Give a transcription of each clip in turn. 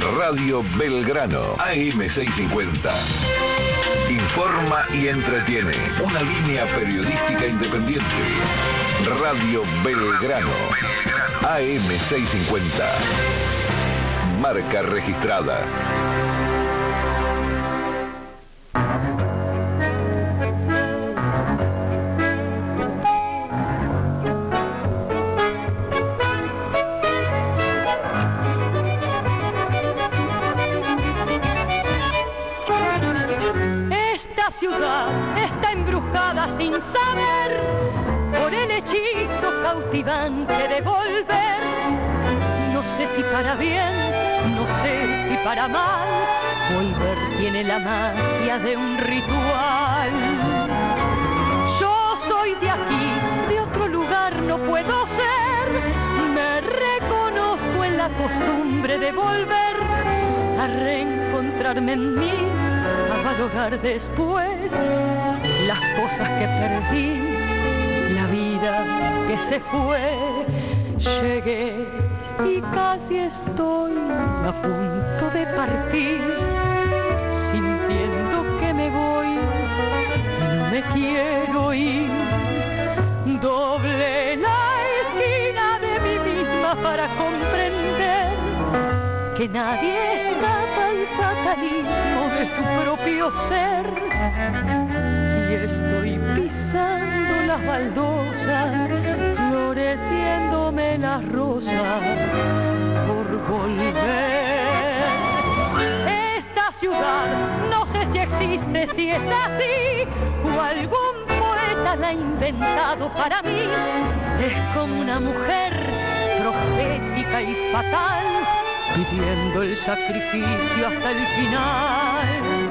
Radio Belgrano, AM650. Informa y entretiene. Una línea periodística independiente. Radio Belgrano, AM650. Marca registrada. Ciudad está embrujada sin saber por el hechizo cautivante de volver. No sé si para bien, no sé si para mal, volver tiene la magia de un ritual. Yo soy de aquí, de otro lugar no puedo ser. Me reconozco en la costumbre de volver a reencontrarme en mí, a valorar después las cosas que perdí, la vida que se fue. Llegué y casi estoy a punto de partir, sintiendo que me voy, no me quiero ir. Doblé la esquina de mí misma para comprender que nadie escapa al fatalismo de su propio ser. Y estoy pisando las baldosas, floreciéndome las rosas por volver. Esta ciudad no sé si existe, si es así, o algún poeta la ha inventado para mí. Es como una mujer profética y fatal, pidiendo el sacrificio hasta el final.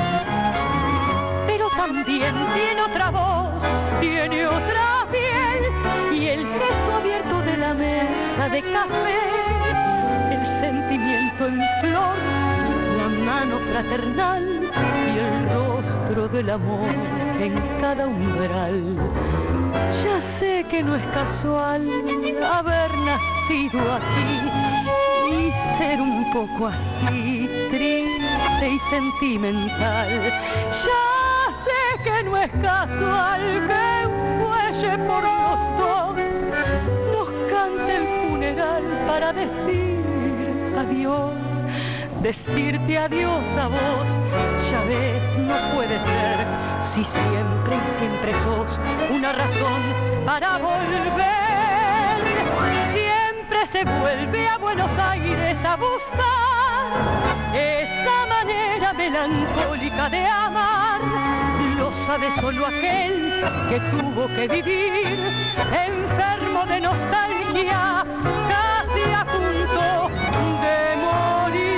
Pero también tiene otra voz, tiene otra piel, y el gesto abierto de la mesa de café, el sentimiento en flor, la mano fraternal y el rostro del amor en cada umbral. Ya sé que no es casual haber nacido aquí y ser un poco así, triste y sentimental. Ya sé que no es casual que un muelle por los dos nos cante el funeral para decir adiós. Decirte adiós a vos, ya ves, no puede ser, si siempre y siempre sos una razón para volver. Siempre se vuelve a Buenos Aires a buscar esa manera melancólica de amar. Lo sabe solo aquel que tuvo que vivir enfermo de nostalgia, casi a punto de morir.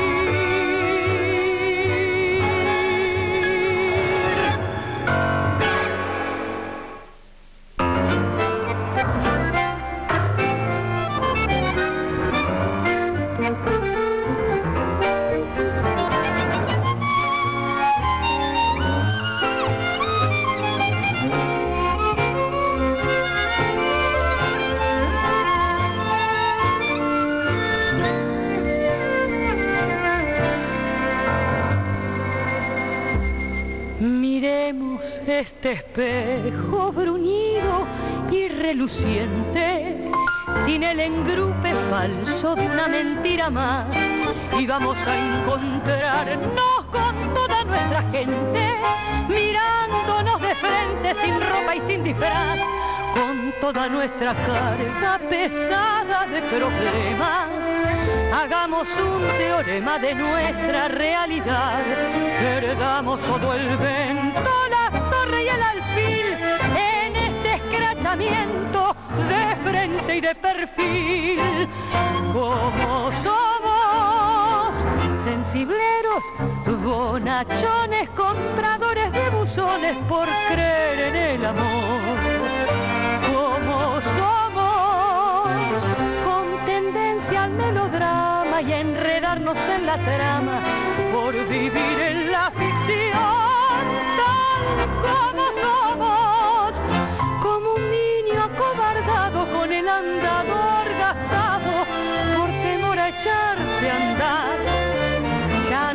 Miremos este espejo bruñido y reluciente, sin el engrupe falso de una mentira más, y vamos a encontrarnos con toda nuestra gente, mirándonos de frente, sin ropa y sin disfraz, con toda nuestra carga pesada de problemas. Hagamos un teorema de nuestra realidad, perdamos todo el vento, la torre y el alfil, en este escrachamiento de frente y de perfil. Como somos sensibleros, bonachones, compradores de buzones por creer en el amor. Como somos con tendencia al melodrama y a enredarnos en la trama por vivir en la ficción. Tal como somos, como un niño acobardado con el andador gastado por temor a echarse a andar.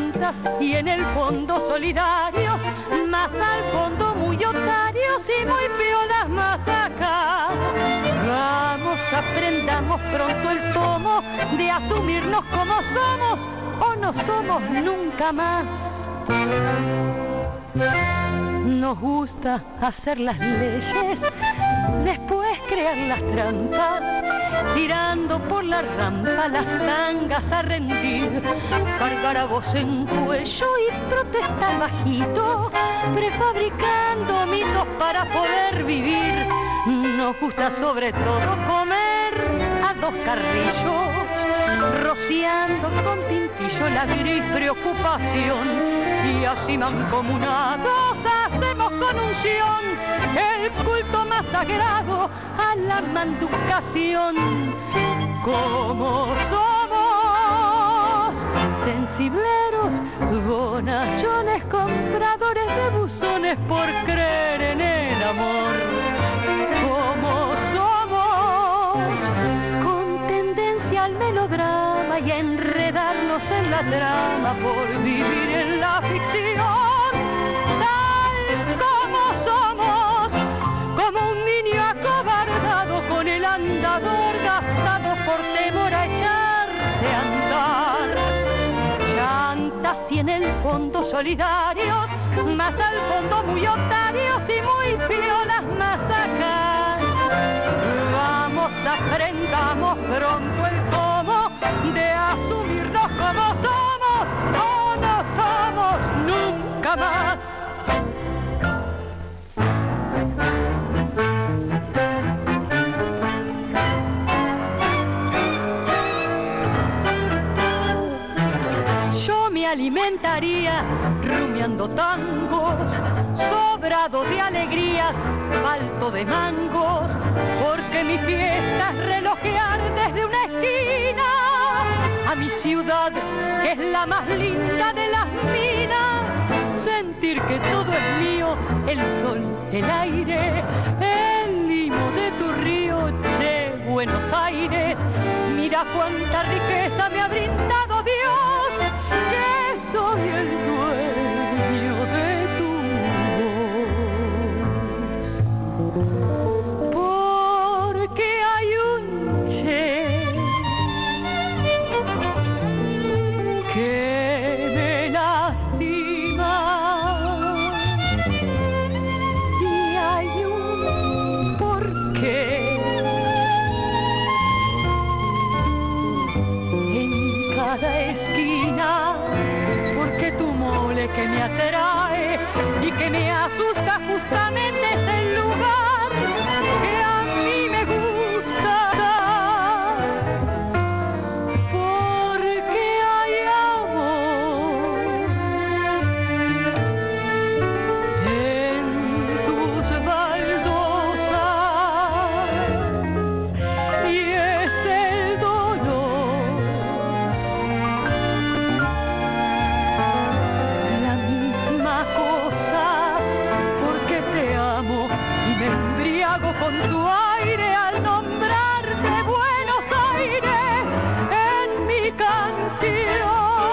chantas y en el fondo solidarios, más al fondo muy otarios y muy piolas más acá. Vamos, aprendamos pronto el tomo de asumirnos como somos o no somos nunca más. Nos gusta hacer las leyes, después crear las trampas, tirando por la rampa las tangas a rendir, cargar a voz en cuello y protestar bajito, prefabricando mitos para poder vivir. Nos gusta sobre todo comer a dos carrillos, rociando con tintillo la gris preocupación, y así mancomunados hacemos con unción el culto más sagrado a la manducación. Como somos sensibleros, bonachones, compradores de buzones por creer en el amor. Como somos con tendencia al melodrama y a enredarnos en la trama por vivir en la ficción. Con el andador gastado por temor a echarse a andar. Llantas y en el fondo solidarios, más al fondo muy otarios y muy piolas más acá. Vamos, aprendamos pronto el cómo de asumirnos como somos o no somos nunca más. Alimentaría rumiando tangos, sobrado de alegrías, falto de mangos, porque mi fiesta es relojear desde una esquina a mi ciudad, que es la más linda de las minas, sentir que todo es mío, el sol, el aire, el limo de tu río de Buenos Aires. Mira cuánta riqueza me ha brindado Dios, que soy el dueño de tu voz, porque hay un che que me lastima y hay un porqué en cada esquina, porque tu mole que me atrae y que me asusta justamente es el lugar que a mí me gusta dar, porque hay amor en tus baldosas y es el dolor la misma cosa, porque te amo y me embriago con tu aire al nombrarte Buenos Aires en mi canción.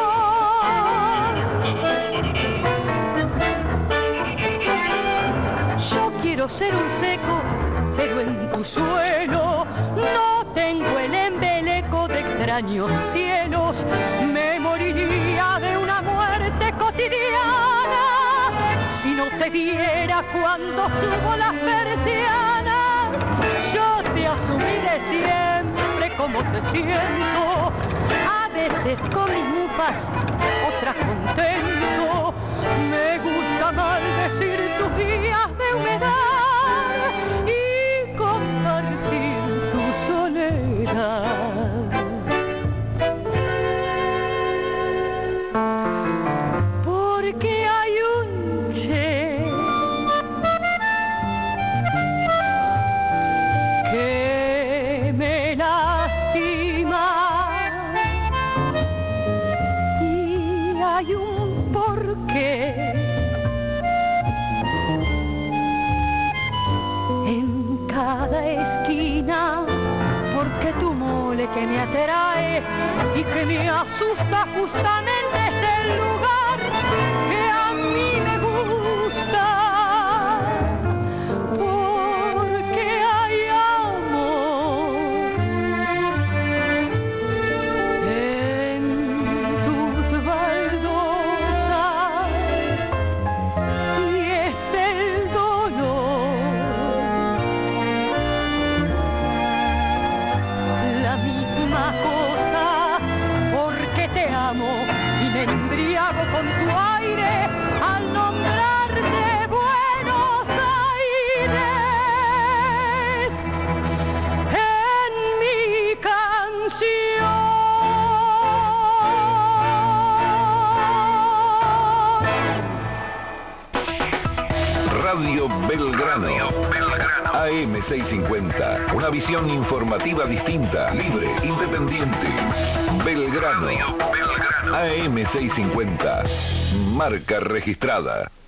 Yo quiero ser un seco, pero en tu suelo no tengo el embeleco de extraños cielos. Me moriría de una muerte cotidiana si no te viera cuando subo las persianas. Yo te asumiré siempre como te siento, a veces con mis mufas, otras contento. Me gusta maldecir tus días de humedad y compartir tu soledad. Porque hay un che que me lastima y hay un porqué en cada esquina, porque tu mole que me atrae y que me asusta justamente es el lugar amo y me embriago con tu aire al nombrarte Buenos Aires en mi canción. Radio Belgrano. AM650, una visión informativa distinta, libre, independiente. Belgrano. AM650, marca registrada.